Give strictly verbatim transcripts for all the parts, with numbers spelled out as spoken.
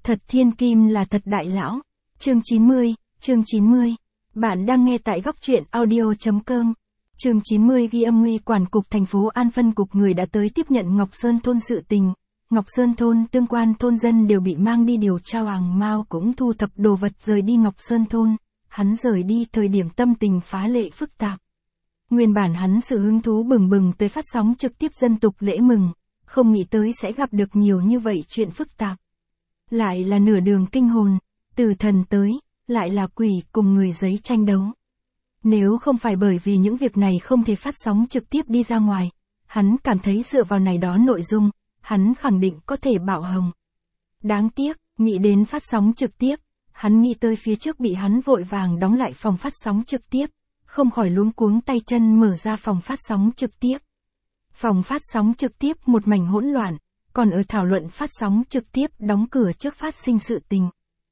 Thật thiên kim là thật đại lão. Chương chín mươi, chương chín mươi. Bạn đang nghe tại góc truyện audio.com. Chương chín mươi ghi âm nguy quản cục thành phố An phân cục người đã tới tiếp nhận Ngọc Sơn thôn sự tình. Ngọc Sơn thôn tương quan thôn dân đều bị mang đi điều tra. Hoàng Mao cũng thu thập đồ vật rời đi Ngọc Sơn thôn. Hắn rời đi thời điểm tâm tình phá lệ phức tạp. Nguyên bản hắn sự hứng thú bừng bừng tới phát sóng trực tiếp dân tục lễ mừng, không nghĩ tới sẽ gặp được nhiều như vậy chuyện phức tạp. Lại là nửa đường kinh hồn, từ thần tới, lại là quỷ cùng người giấy tranh đấu. Nếu không phải bởi vì những việc này không thể phát sóng trực tiếp đi ra ngoài, hắn cảm thấy dựa vào này đó nội dung, hắn khẳng định có thể bạo hồng. Đáng tiếc, nghĩ đến phát sóng trực tiếp, hắn nghĩ tới phía trước bị hắn vội vàng đóng lại phòng phát sóng trực tiếp, không khỏi luống cuống tay chân mở ra phòng phát sóng trực tiếp. Phòng phát sóng trực tiếp một mảnh hỗn loạn, còn ở thảo luận phát sóng trực tiếp đóng cửa trước phát sinh sự tình.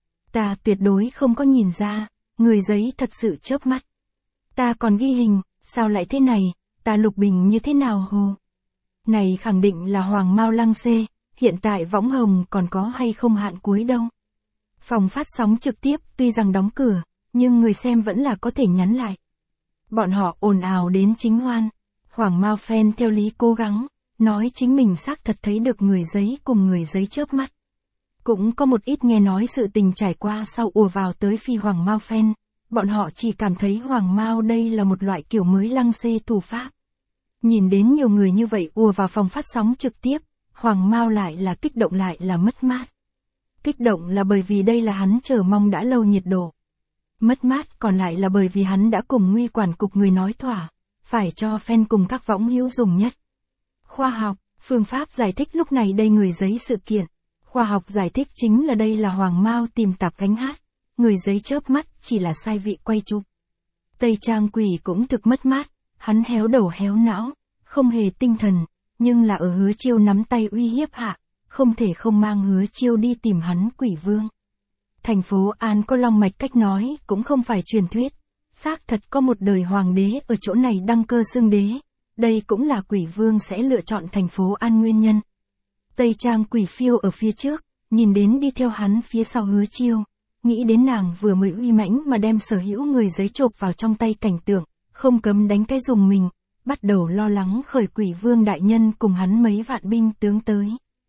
Ta tuyệt đối không có nhìn ra, người giấy thật sự chớp mắt. Ta còn ghi hình, sao lại thế này, ta lục bình như thế nào hồ. Này khẳng định là Hoàng Mao lăng xê, hiện tại võng hồng còn có hay không hạn cuối đâu. Phòng phát sóng trực tiếp tuy rằng đóng cửa, nhưng người xem vẫn là có thể nhắn lại. Bọn họ ồn ào đến chính hoan. Hoàng Mao fan theo lý cố gắng, nói chính mình xác thật thấy được người giấy cùng người giấy chớp mắt. Cũng có một ít nghe nói sự tình trải qua sau ùa vào tới phi Hoàng Mao fan, bọn họ chỉ cảm thấy Hoàng Mao đây là một loại kiểu mới lăng xê thủ pháp. Nhìn đến nhiều người như vậy ùa vào phòng phát sóng trực tiếp, Hoàng Mao lại là kích động lại là mất mát. Kích động là bởi vì đây là hắn chờ mong đã lâu nhiệt độ. Mất mát còn lại là bởi vì hắn đã cùng nguy quản cục người nói thỏa, phải cho fan cùng các võng hữu dùng nhất. Khoa học, phương pháp giải thích lúc này đây người giấy sự kiện. Khoa học giải thích chính là đây là Hoàng Mao tìm tạp gánh hát, người giấy chớp mắt chỉ là sai vị quay chụp. Tây Trang quỷ cũng thực mất mát, hắn héo đầu héo não, không hề tinh thần, nhưng là ở Hứa Chiêu nắm tay uy hiếp hạ, không thể không mang Hứa Chiêu đi tìm hắn quỷ vương. Thành phố An có long mạch cách nói cũng không phải truyền thuyết, xác thật có một đời hoàng đế ở chỗ này đăng cơ xưng đế, đây cũng là quỷ vương sẽ lựa chọn thành phố An nguyên nhân. Tây Trang quỷ phiêu ở phía trước, nhìn đến đi theo hắn phía sau Hứa Chiêu, nghĩ đến nàng vừa mới uy mãnh mà đem sở hữu người giấy chộp vào trong tay cảnh tượng, không cấm đánh cái dùng mình, bắt đầu lo lắng khởi quỷ vương đại nhân cùng hắn mấy vạn binh tướng tới.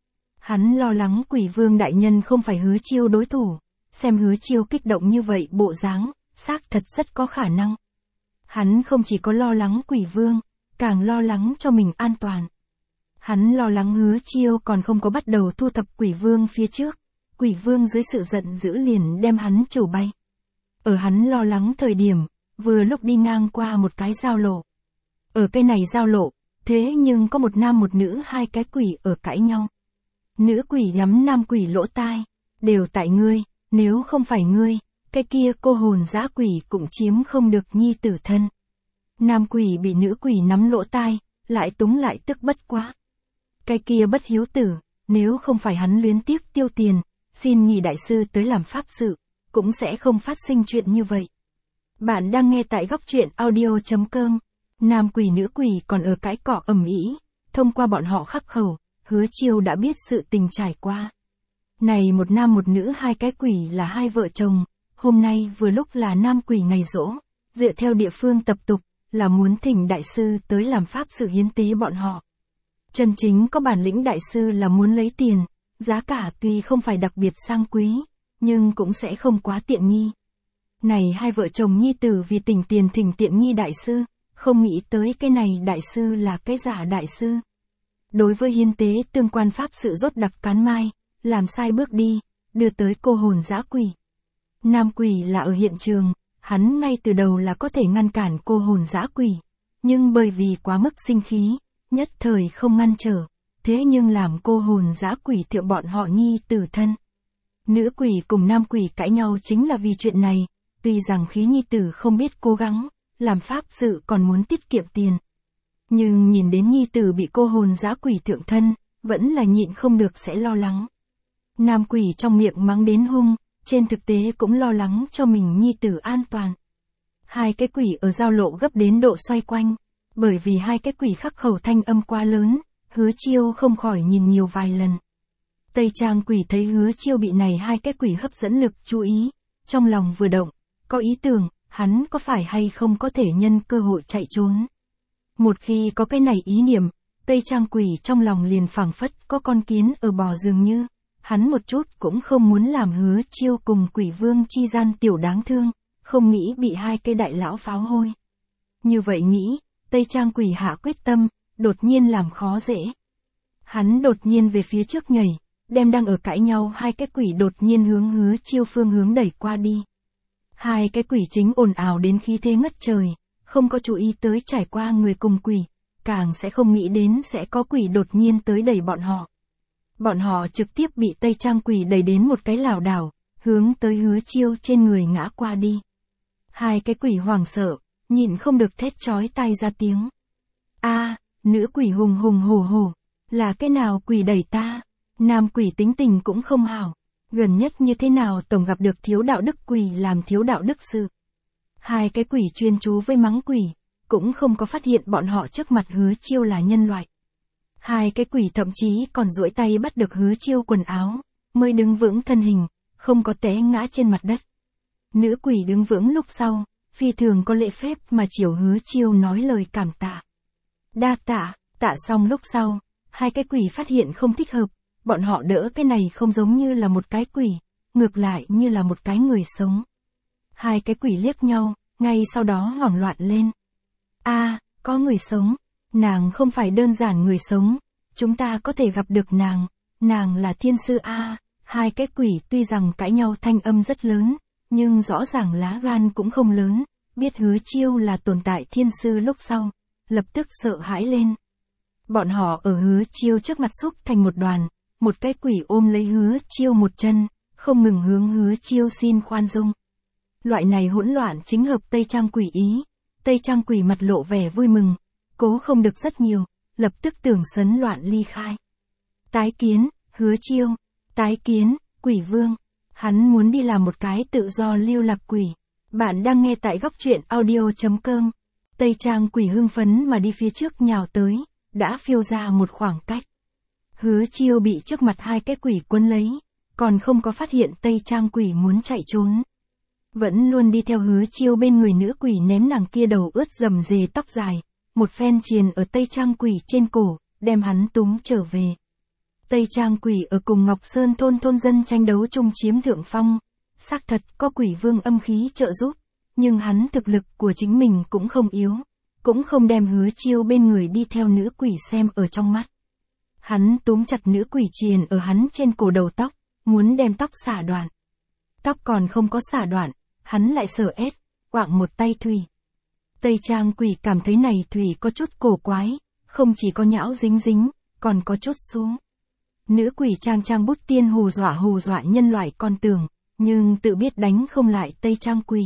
Hắn lo lắng quỷ vương đại nhân không phải Hứa Chiêu đối thủ, xem Hứa Chiêu kích động như vậy bộ dáng, xác thật rất có khả năng. Hắn không chỉ có lo lắng quỷ vương, càng lo lắng cho mình an toàn. Hắn lo lắng Hứa Chiêu còn không có bắt đầu thu thập quỷ vương phía trước, quỷ vương dưới sự giận dữ liền đem hắn trầu bay. Ở hắn lo lắng thời điểm, vừa lúc đi ngang qua một cái giao lộ. Ở cái này giao lộ, thế nhưng có một nam một nữ hai cái quỷ ở cãi nhau. Nữ quỷ nhắm nam quỷ lỗ tai, đều tại ngươi, nếu không phải ngươi, cái kia cô hồn dã quỷ cũng chiếm không được nhi tử thân. Nam quỷ bị nữ quỷ nắm lỗ tai, lại túng lại tức bất quá. Cái kia bất hiếu tử, nếu không phải hắn luyến tiếc tiêu tiền, xin nhị đại sư tới làm pháp sự, cũng sẽ không phát sinh chuyện như vậy. Bạn đang nghe tại góc truyện audio.com. Nam quỷ nữ quỷ còn ở cái cỏ ầm ĩ, thông qua bọn họ khắc khẩu, Hứa Chiêu đã biết sự tình trải qua. Này một nam một nữ hai cái quỷ là hai vợ chồng, hôm nay vừa lúc là nam quỷ ngày giỗ, dựa theo địa phương tập tục, là muốn thỉnh đại sư tới làm pháp sự hiến tế bọn họ. Chân chính có bản lĩnh đại sư là muốn lấy tiền, giá cả tuy không phải đặc biệt sang quý, nhưng cũng sẽ không quá tiện nghi. Này hai vợ chồng nhi tử vì tỉnh tiền thỉnh tiện nghi đại sư, không nghĩ tới cái này đại sư là cái giả đại sư. Đối với hiến tế tương quan pháp sự rốt đặc cán mai, làm sai bước đi, đưa tới cô hồn dã quỷ. Nam quỷ là ở hiện trường, hắn ngay từ đầu là có thể ngăn cản cô hồn dã quỷ, nhưng bởi vì quá mức sinh khí, nhất thời không ngăn trở, thế nhưng làm cô hồn dã quỷ thượng bọn họ nhi tử thân. Nữ quỷ cùng nam quỷ cãi nhau chính là vì chuyện này, tuy rằng khí nhi tử không biết cố gắng, làm pháp sự còn muốn tiết kiệm tiền. Nhưng nhìn đến nhi tử bị cô hồn dã quỷ thượng thân, vẫn là nhịn không được sẽ lo lắng. Nam quỷ trong miệng mắng đến hung, trên thực tế cũng lo lắng cho mình nhi tử an toàn. Hai cái quỷ ở giao lộ gấp đến độ xoay quanh, bởi vì hai cái quỷ khắc khẩu thanh âm quá lớn, Hứa Chiêu không khỏi nhìn nhiều vài lần. Tây Trang Quỷ thấy Hứa Chiêu bị này hai cái quỷ hấp dẫn lực chú ý, trong lòng vừa động, có ý tưởng, hắn có phải hay không có thể nhân cơ hội chạy trốn. Một khi có cái này ý niệm, Tây Trang Quỷ trong lòng liền phảng phất có con kiến ở bò dường như, hắn một chút cũng không muốn làm Hứa Chiêu cùng Quỷ Vương chi gian tiểu đáng thương, không nghĩ bị hai cái đại lão pháo hôi. Như vậy nghĩ, Tây Trang Quỷ hạ quyết tâm, đột nhiên làm khó dễ. Hắn đột nhiên về phía trước nhảy, đem đang ở cãi nhau hai cái quỷ đột nhiên hướng Hứa Chiêu phương hướng đẩy qua đi. Hai cái quỷ chính ồn ào đến khí thế ngất trời, không có chú ý tới trải qua người cùng quỷ, càng sẽ không nghĩ đến sẽ có quỷ đột nhiên tới đẩy bọn họ. Bọn họ trực tiếp bị Tây Trang Quỷ đẩy đến một cái lảo đảo, hướng tới Hứa Chiêu trên người ngã qua đi. Hai cái quỷ hoảng sợ, nhịn không được thét chói tai ra tiếng. A, nữ quỷ hùng hùng hổ hổ, là cái nào quỷ đẩy ta? Nam quỷ tính tình cũng không hảo, gần nhất như thế nào tổng gặp được thiếu đạo đức quỷ làm thiếu đạo đức sự. Hai cái quỷ chuyên chú với mắng quỷ, cũng không có phát hiện bọn họ trước mặt Hứa Chiêu là nhân loại. Hai cái quỷ thậm chí còn duỗi tay bắt được Hứa Chiêu quần áo, mới đứng vững thân hình, không có té ngã trên mặt đất. Nữ quỷ đứng vững lúc sau, phi thường có lễ phép mà chiều Hứa Chiêu nói lời cảm tạ. Đa tạ, tạ xong lúc sau, hai cái quỷ phát hiện không thích hợp, bọn họ đỡ cái này không giống như là một cái quỷ, ngược lại như là một cái người sống. Hai cái quỷ liếc nhau, ngay sau đó hoảng loạn lên. A, có người sống, nàng không phải đơn giản người sống, chúng ta có thể gặp được nàng, nàng là thiên sư A. Hai cái quỷ tuy rằng cãi nhau thanh âm rất lớn, nhưng rõ ràng lá gan cũng không lớn, biết Hứa Chiêu là tồn tại thiên sư lúc sau, lập tức sợ hãi lên. Bọn họ ở Hứa Chiêu trước mặt xúc thành một đoàn, một cái quỷ ôm lấy Hứa Chiêu một chân, không ngừng hướng Hứa Chiêu xin khoan dung. Loại này hỗn loạn chính hợp Tây Trang Quỷ ý, Tây Trang Quỷ mặt lộ vẻ vui mừng, cố không được rất nhiều, lập tức tưởng sấn loạn ly khai. Tái kiến, Hứa Chiêu, tái kiến, Quỷ Vương, hắn muốn đi làm một cái tự do lưu lạc quỷ. Bạn đang nghe tại góc truyện audio chấm com. Tây Trang Quỷ hưng phấn mà đi phía trước nhào tới, đã phiêu ra một khoảng cách. Hứa Chiêu bị trước mặt hai cái quỷ quấn lấy, còn không có phát hiện Tây Trang Quỷ muốn chạy trốn. Vẫn luôn đi theo Hứa Chiêu bên người nữ quỷ ném nàng kia đầu ướt rầm rề tóc dài, một phen triền ở Tây Trang Quỷ trên cổ, đem hắn túm trở về. Tây Trang Quỷ ở cùng Ngọc Sơn thôn thôn dân tranh đấu chung chiếm thượng phong, xác thật có Quỷ Vương âm khí trợ giúp, nhưng hắn thực lực của chính mình cũng không yếu, cũng không đem Hứa Chiêu bên người đi theo nữ quỷ xem ở trong mắt. Hắn túm chặt nữ quỷ triền ở hắn trên cổ đầu tóc, muốn đem tóc xả đoạn. Tóc còn không có xả đoạn, hắn lại sờ ết, quạng một tay thủy. Tây Trang Quỷ cảm thấy này thủy có chút cổ quái, không chỉ có nhão dính dính, còn có chút xuống. Nữ quỷ trang trang bút tiên hù dọa hù dọa nhân loại con tưởng, nhưng tự biết đánh không lại Tây Trang Quỷ.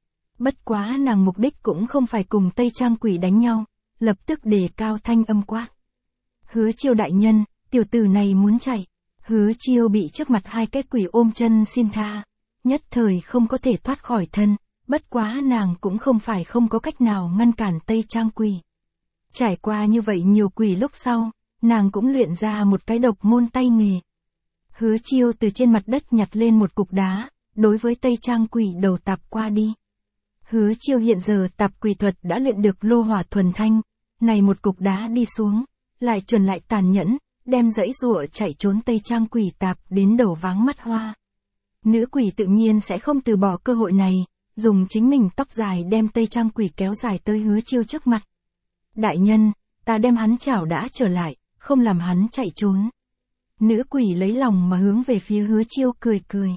Bất quá nàng mục đích cũng không phải cùng Tây Trang Quỷ đánh nhau, lập tức đề cao thanh âm quát. Hứa Chiêu đại nhân, tiểu tử này muốn chạy. Hứa Chiêu bị trước mặt hai cái quỷ ôm chân xin tha, nhất thời không có thể thoát khỏi thân, bất quá nàng cũng không phải không có cách nào ngăn cản Tây Trang Quỷ. Trải qua như vậy nhiều quỷ lúc sau, nàng cũng luyện ra một cái độc môn tay nghề. Hứa Chiêu từ trên mặt đất nhặt lên một cục đá, đối với Tây Trang Quỷ đầu tạp qua đi. Hứa Chiêu hiện giờ tạp quỷ thuật đã luyện được lô hỏa thuần thanh, này một cục đá đi xuống, lại chuẩn lại tàn nhẫn, đem dãy rụa chạy trốn Tây Trang Quỷ tạp đến đầu váng mắt hoa. Nữ quỷ tự nhiên sẽ không từ bỏ cơ hội này, dùng chính mình tóc dài đem Tây Trang Quỷ kéo dài tới Hứa Chiêu trước mặt. Đại nhân, ta đem hắn chảo đã trở lại, không làm hắn chạy trốn. Nữ quỷ lấy lòng mà hướng về phía Hứa Chiêu cười cười.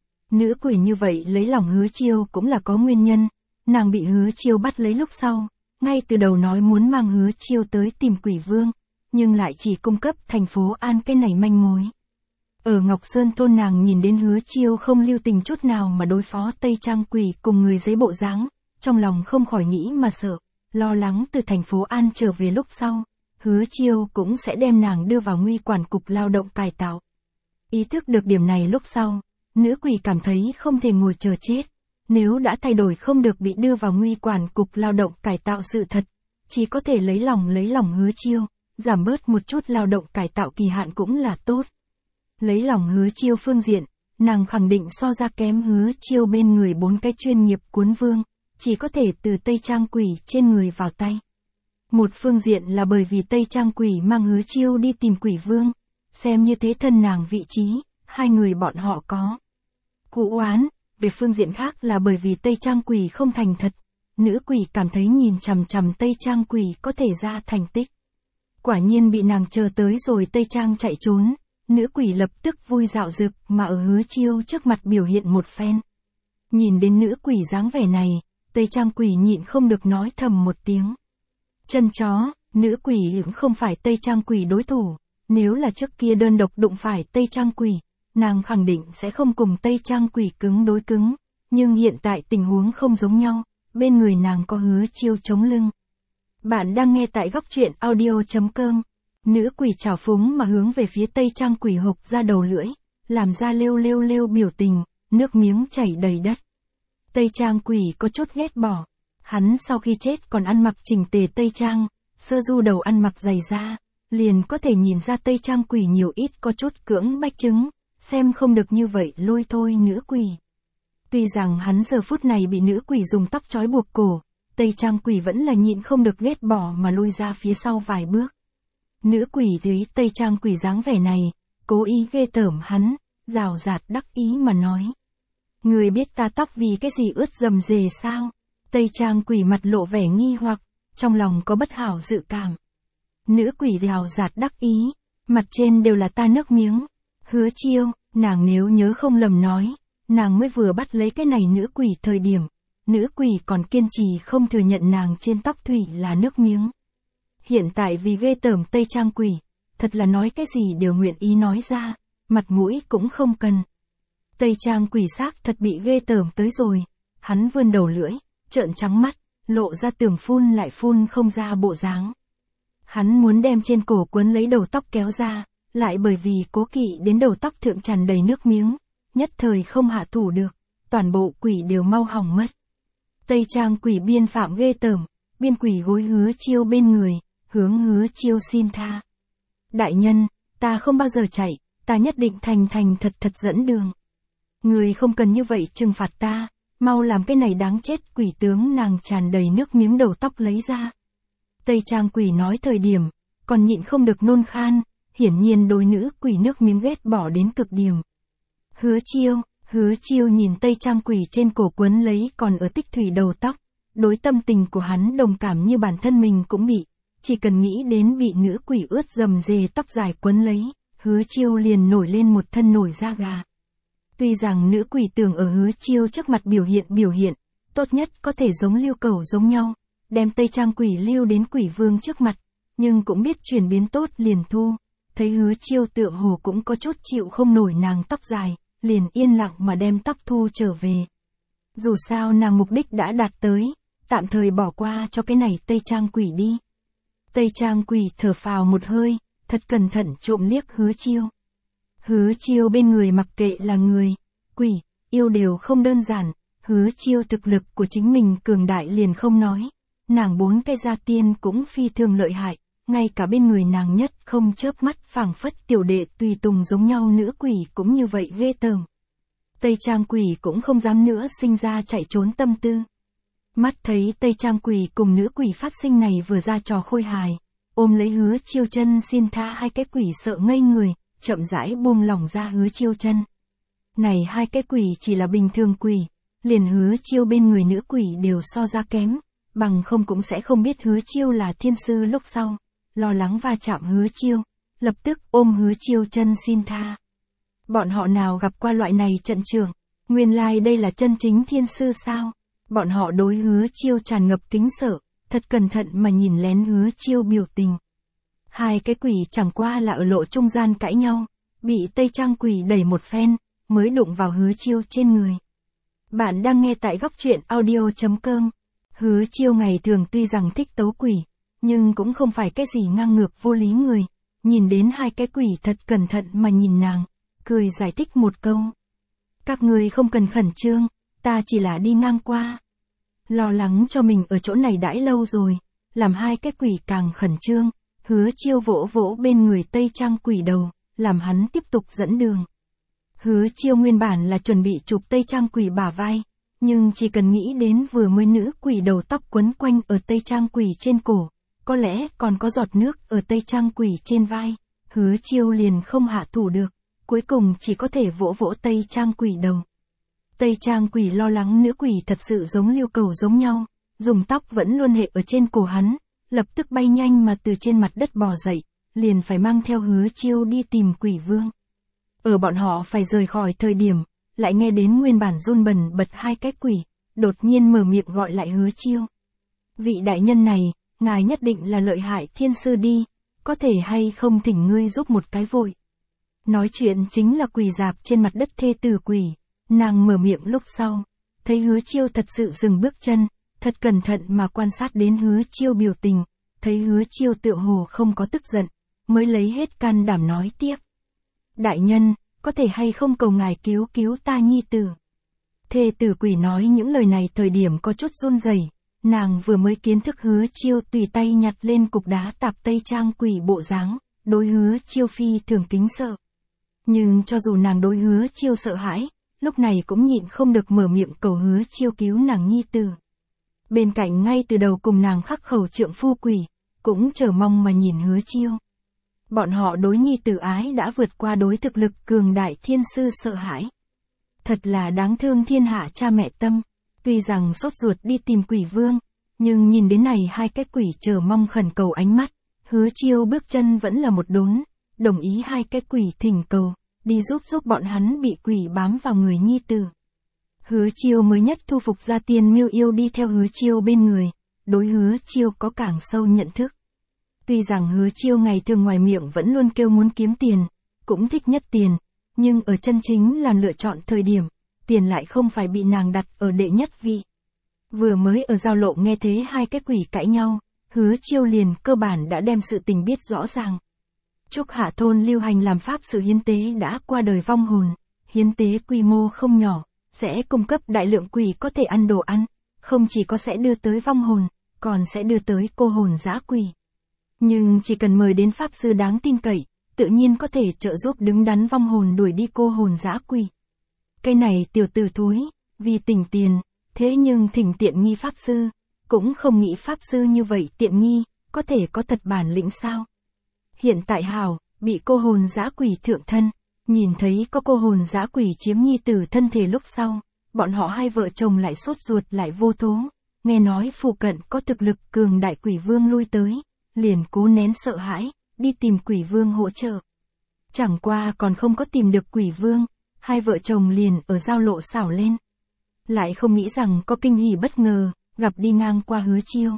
Nữ quỷ như vậy lấy lòng Hứa Chiêu cũng là có nguyên nhân, nàng bị Hứa Chiêu bắt lấy lúc sau, ngay từ đầu nói muốn mang Hứa Chiêu tới tìm Quỷ Vương, nhưng lại chỉ cung cấp thành phố An cái này manh mối. Ở Ngọc Sơn thôn nàng nhìn đến Hứa Chiêu không lưu tình chút nào mà đối phó Tây Trang Quỷ cùng người giấy bộ dáng, trong lòng không khỏi nghĩ mà sợ, lo lắng từ thành phố An trở về lúc sau, Hứa Chiêu cũng sẽ đem nàng đưa vào nguy quản cục lao động cải tạo. Ý thức được điểm này lúc sau, nữ quỷ cảm thấy không thể ngồi chờ chết, nếu đã thay đổi không được bị đưa vào nguy quản cục lao động cải tạo sự thật, chỉ có thể lấy lòng lấy lòng Hứa Chiêu, giảm bớt một chút lao động cải tạo kỳ hạn cũng là tốt. Lấy lòng Hứa Chiêu phương diện, nàng khẳng định so ra kém Hứa Chiêu bên người bốn cái chuyên nghiệp cuốn vương, chỉ có thể từ Tây Trang Quỷ trên người vào tay. Một phương diện là bởi vì Tây Trang Quỷ mang Hứa Chiêu đi tìm quỷ vương, xem như thế thân nàng vị trí, hai người bọn họ có cũ oán. Về phương diện khác là bởi vì Tây Trang Quỷ không thành thật, nữ quỷ cảm thấy nhìn chằm chằm Tây Trang Quỷ có thể ra thành tích. Quả nhiên bị nàng chờ tới rồi Tây Trang chạy trốn, nữ quỷ lập tức vui dạo dực mà ở Hứa Chiêu trước mặt biểu hiện một phen. Nhìn đến nữ quỷ dáng vẻ này, Tây Trang Quỷ nhịn không được nói thầm một tiếng. Chân chó, nữ quỷ cũng không phải Tây Trang Quỷ đối thủ, nếu là trước kia đơn độc đụng phải Tây Trang Quỷ, nàng khẳng định sẽ không cùng Tây Trang Quỷ cứng đối cứng, nhưng hiện tại tình huống không giống nhau, bên người nàng có Hứa Chiêu chống lưng. Bạn đang nghe tại góc truyện audio chấm com. Nữ quỷ trào phúng mà hướng về phía Tây Trang Quỷ hộc ra đầu lưỡi, làm ra lêu lêu lêu biểu tình, nước miếng chảy đầy đất. Tây Trang Quỷ có chút ghét bỏ. Hắn sau khi chết còn ăn mặc chỉnh tề Tây Trang, sơ du đầu ăn mặc dày da, liền có thể nhìn ra Tây Trang Quỷ nhiều ít có chút cưỡng bách chứng, xem không được như vậy lôi thôi nữ quỷ. Tuy rằng hắn giờ phút này bị nữ quỷ dùng tóc trói buộc cổ, Tây Trang Quỷ vẫn là nhịn không được ghét bỏ mà lui ra phía sau vài bước. Nữ quỷ thấy Tây Trang Quỷ dáng vẻ này, cố ý ghê tởm hắn, rào rạt đắc ý mà nói. Người biết ta tóc vì cái gì ướt rầm rề sao? Tây Trang Quỷ mặt lộ vẻ nghi hoặc, trong lòng có bất hảo dự cảm. Nữ quỷ rào rạt đắc ý, mặt trên đều là ta nước miếng. Hứa Chiêu, nàng nếu nhớ không lầm nói, nàng mới vừa bắt lấy cái này nữ quỷ thời điểm, nữ quỷ còn kiên trì không thừa nhận nàng trên tóc thủy là nước miếng. Hiện tại vì ghê tởm Tây Trang Quỷ, thật là nói cái gì đều nguyện ý nói ra, mặt mũi cũng không cần. Tây Trang Quỷ xác thật bị ghê tởm tới rồi, hắn vươn đầu lưỡi, trợn trắng mắt, lộ ra tưởng phun lại phun không ra bộ dáng. Hắn muốn đem trên cổ quấn lấy đầu tóc kéo ra, lại bởi vì cố kỵ đến đầu tóc thượng tràn đầy nước miếng, nhất thời không hạ thủ được, toàn bộ quỷ đều mau hỏng mất. Tây Trang Quỷ biên phạm ghê tởm, biên quỷ gối Hứa Chiêu bên người, hướng Hứa Chiêu xin tha. Đại nhân, ta không bao giờ chạy, ta nhất định thành thành thật thật dẫn đường. Người không cần như vậy trừng phạt ta, mau làm cái này đáng chết. Quỷ tướng nàng tràn đầy nước miếng đầu tóc lấy ra. Tây Trang Quỷ nói thời điểm, còn nhịn không được nôn khan, hiển nhiên đối nữ quỷ nước miếng ghét bỏ đến cực điểm. Hứa Chiêu, Hứa Chiêu nhìn Tây Trang Quỷ trên cổ quấn lấy còn ở tích thủy đầu tóc, đối tâm tình của hắn đồng cảm như bản thân mình cũng bị, chỉ cần nghĩ đến bị nữ quỷ ướt rầm rề tóc dài quấn lấy, Hứa Chiêu liền nổi lên một thân nổi da gà. Tuy rằng nữ quỷ tưởng ở Hứa Chiêu trước mặt biểu hiện biểu hiện, tốt nhất có thể giống Lưu Cẩu giống nhau, đem Tây Trang Quỷ lưu đến quỷ vương trước mặt, nhưng cũng biết chuyển biến tốt liền thu. Thấy Hứa Chiêu tựa hồ cũng có chút chịu không nổi nàng tóc dài, liền yên lặng mà đem tóc thu trở về. Dù sao nàng mục đích đã đạt tới, tạm thời bỏ qua cho cái này Tây Trang Quỷ đi. Tây Trang Quỷ thở phào một hơi, thật cẩn thận trộm liếc Hứa Chiêu. Hứa Chiêu bên người mặc kệ là người, quỷ, yêu đều không đơn giản, Hứa Chiêu thực lực của chính mình cường đại liền không nói, nàng bốn cái gia tiên cũng phi thường lợi hại, ngay cả bên người nàng nhất không chớp mắt phảng phất tiểu đệ tùy tùng giống nhau nữ quỷ cũng như vậy ghê tởm. Tây Trang Quỷ cũng không dám nữa sinh ra chạy trốn tâm tư. Mắt thấy Tây Trang Quỷ cùng nữ quỷ phát sinh này vừa ra trò khôi hài, ôm lấy Hứa Chiêu chân xin tha hai cái quỷ sợ ngây người, chậm rãi buông lỏng ra Hứa Chiêu chân. Này hai cái quỷ chỉ là bình thường quỷ, liền Hứa Chiêu bên người nữ quỷ đều so ra kém, bằng không cũng sẽ không biết Hứa Chiêu là thiên sư lúc sau, lo lắng va chạm Hứa Chiêu, lập tức ôm Hứa Chiêu chân xin tha. Bọn họ nào gặp qua loại này trận trường, nguyên lai like đây là chân chính thiên sư sao? Bọn họ đối Hứa Chiêu tràn ngập kính sợ, thật cẩn thận mà nhìn lén Hứa Chiêu biểu tình. Hai cái quỷ chẳng qua là ở lộ trung gian cãi nhau, bị Tây Trang Quỷ đẩy một phen, mới đụng vào Hứa Chiêu trên người. Bạn đang nghe tại góc truyện audio chấm com. Hứa Chiêu ngày thường tuy rằng thích tấu quỷ, nhưng cũng không phải cái gì ngang ngược vô lý người. Nhìn đến hai cái quỷ thật cẩn thận mà nhìn nàng, cười giải thích một câu. Các người không cần khẩn trương, ta chỉ là đi ngang qua. Lo lắng cho mình ở chỗ này đãi lâu rồi, làm hai cái quỷ càng khẩn trương. Hứa Chiêu vỗ vỗ bên người Tây Trang Quỷ đầu, làm hắn tiếp tục dẫn đường. Hứa Chiêu nguyên bản là chuẩn bị chụp Tây Trang Quỷ bả vai, nhưng chỉ cần nghĩ đến vừa mới nữ quỷ đầu tóc quấn quanh ở Tây Trang Quỷ trên cổ, có lẽ còn có giọt nước ở Tây Trang Quỷ trên vai, Hứa Chiêu liền không hạ thủ được, cuối cùng chỉ có thể vỗ vỗ Tây Trang Quỷ đầu. Tây Trang Quỷ lo lắng nữ quỷ thật sự giống Lưu Cầu giống nhau, dùng tóc vẫn luôn hệ ở trên cổ hắn, lập tức bay nhanh mà từ trên mặt đất bò dậy, liền phải mang theo Hứa Chiêu đi tìm Quỷ Vương. Ở bọn họ phải rời khỏi thời điểm, lại nghe đến nguyên bản run bần bật hai cái quỷ, đột nhiên mở miệng gọi lại Hứa Chiêu. Vị đại nhân này, ngài nhất định là lợi hại thiên sư đi, có thể hay không thỉnh ngươi giúp một cái vội. Nói chuyện chính là quỳ dạp trên mặt đất thê tử quỷ, nàng mở miệng lúc sau, thấy Hứa Chiêu thật sự dừng bước chân, thật cẩn thận mà quan sát đến Hứa Chiêu biểu tình, thấy Hứa Chiêu tựa hồ không có tức giận, mới lấy hết can đảm nói tiếp. Đại nhân, có thể hay không cầu ngài cứu cứu ta nhi tử. Thê tử quỷ nói những lời này thời điểm có chút run rẩy, nàng vừa mới kiến thức Hứa Chiêu tùy tay nhặt lên cục đá tạp Tây Trang Quỷ bộ dáng, đối Hứa Chiêu phi thường kính sợ. Nhưng cho dù nàng đối Hứa Chiêu sợ hãi, lúc này cũng nhịn không được mở miệng cầu Hứa Chiêu cứu nàng nhi tử. Bên cạnh ngay từ đầu cùng nàng khắc khẩu trượng phu quỷ, cũng chờ mong mà nhìn Hứa Chiêu. Bọn họ đối nhi tử ái đã vượt qua đối thực lực cường đại thiên sư sợ hãi. Thật là đáng thương thiên hạ cha mẹ tâm, tuy rằng sốt ruột đi tìm Quỷ Vương, nhưng nhìn đến này hai cái quỷ chờ mong khẩn cầu ánh mắt, Hứa Chiêu bước chân vẫn là một đốn, đồng ý hai cái quỷ thỉnh cầu, đi giúp giúp bọn hắn bị quỷ bám vào người nhi tử. Hứa Chiêu mới nhất thu phục ra Tiên Miêu Yêu đi theo Hứa Chiêu bên người, đối Hứa Chiêu có càng sâu nhận thức. Tuy rằng Hứa Chiêu ngày thường ngoài miệng vẫn luôn kêu muốn kiếm tiền, cũng thích nhất tiền, nhưng ở chân chính là lựa chọn thời điểm, tiền lại không phải bị nàng đặt ở đệ nhất vị. Vừa mới ở giao lộ nghe thế hai cái quỷ cãi nhau, Hứa Chiêu liền cơ bản đã đem sự tình biết rõ ràng. Trúc Hạ thôn lưu hành làm pháp sự hiến tế đã qua đời vong hồn, hiến tế quy mô không nhỏ, sẽ cung cấp đại lượng quỷ có thể ăn đồ ăn, không chỉ có sẽ đưa tới vong hồn, còn sẽ đưa tới cô hồn dã quỷ. Nhưng chỉ cần mời đến pháp sư đáng tin cậy, tự nhiên có thể trợ giúp đứng đắn vong hồn đuổi đi cô hồn dã quỷ. Cái này tiểu tử thúi, vì tỉnh tiền, thế nhưng thỉnh tiện nghi pháp sư, cũng không nghĩ pháp sư như vậy tiện nghi, có thể có thật bản lĩnh sao. Hiện tại hảo, bị cô hồn dã quỷ thượng thân, nhìn thấy có cô hồn dã quỷ chiếm nhi tử thân thể lúc sau, bọn họ hai vợ chồng lại sốt ruột lại vô thố, nghe nói phụ cận có thực lực cường đại Quỷ Vương lui tới, liền cố nén sợ hãi, đi tìm Quỷ Vương hỗ trợ. Chẳng qua còn không có tìm được Quỷ Vương, hai vợ chồng liền ở giao lộ xảo lên. Lại không nghĩ rằng có kinh hỉ bất ngờ, gặp đi ngang qua Hứa Chiêu.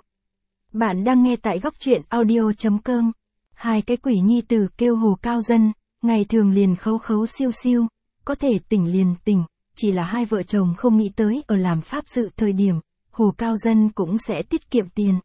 Bạn đang nghe tại góc truyện audio chấm com. Hai cái quỷ nhi tử kêu Hồ Cao Dân, ngày thường liền khấu khấu siêu siêu, có thể tỉnh liền tỉnh, chỉ là hai vợ chồng không nghĩ tới ở làm pháp sự thời điểm, Hồ Cao Dân cũng sẽ tiết kiệm tiền.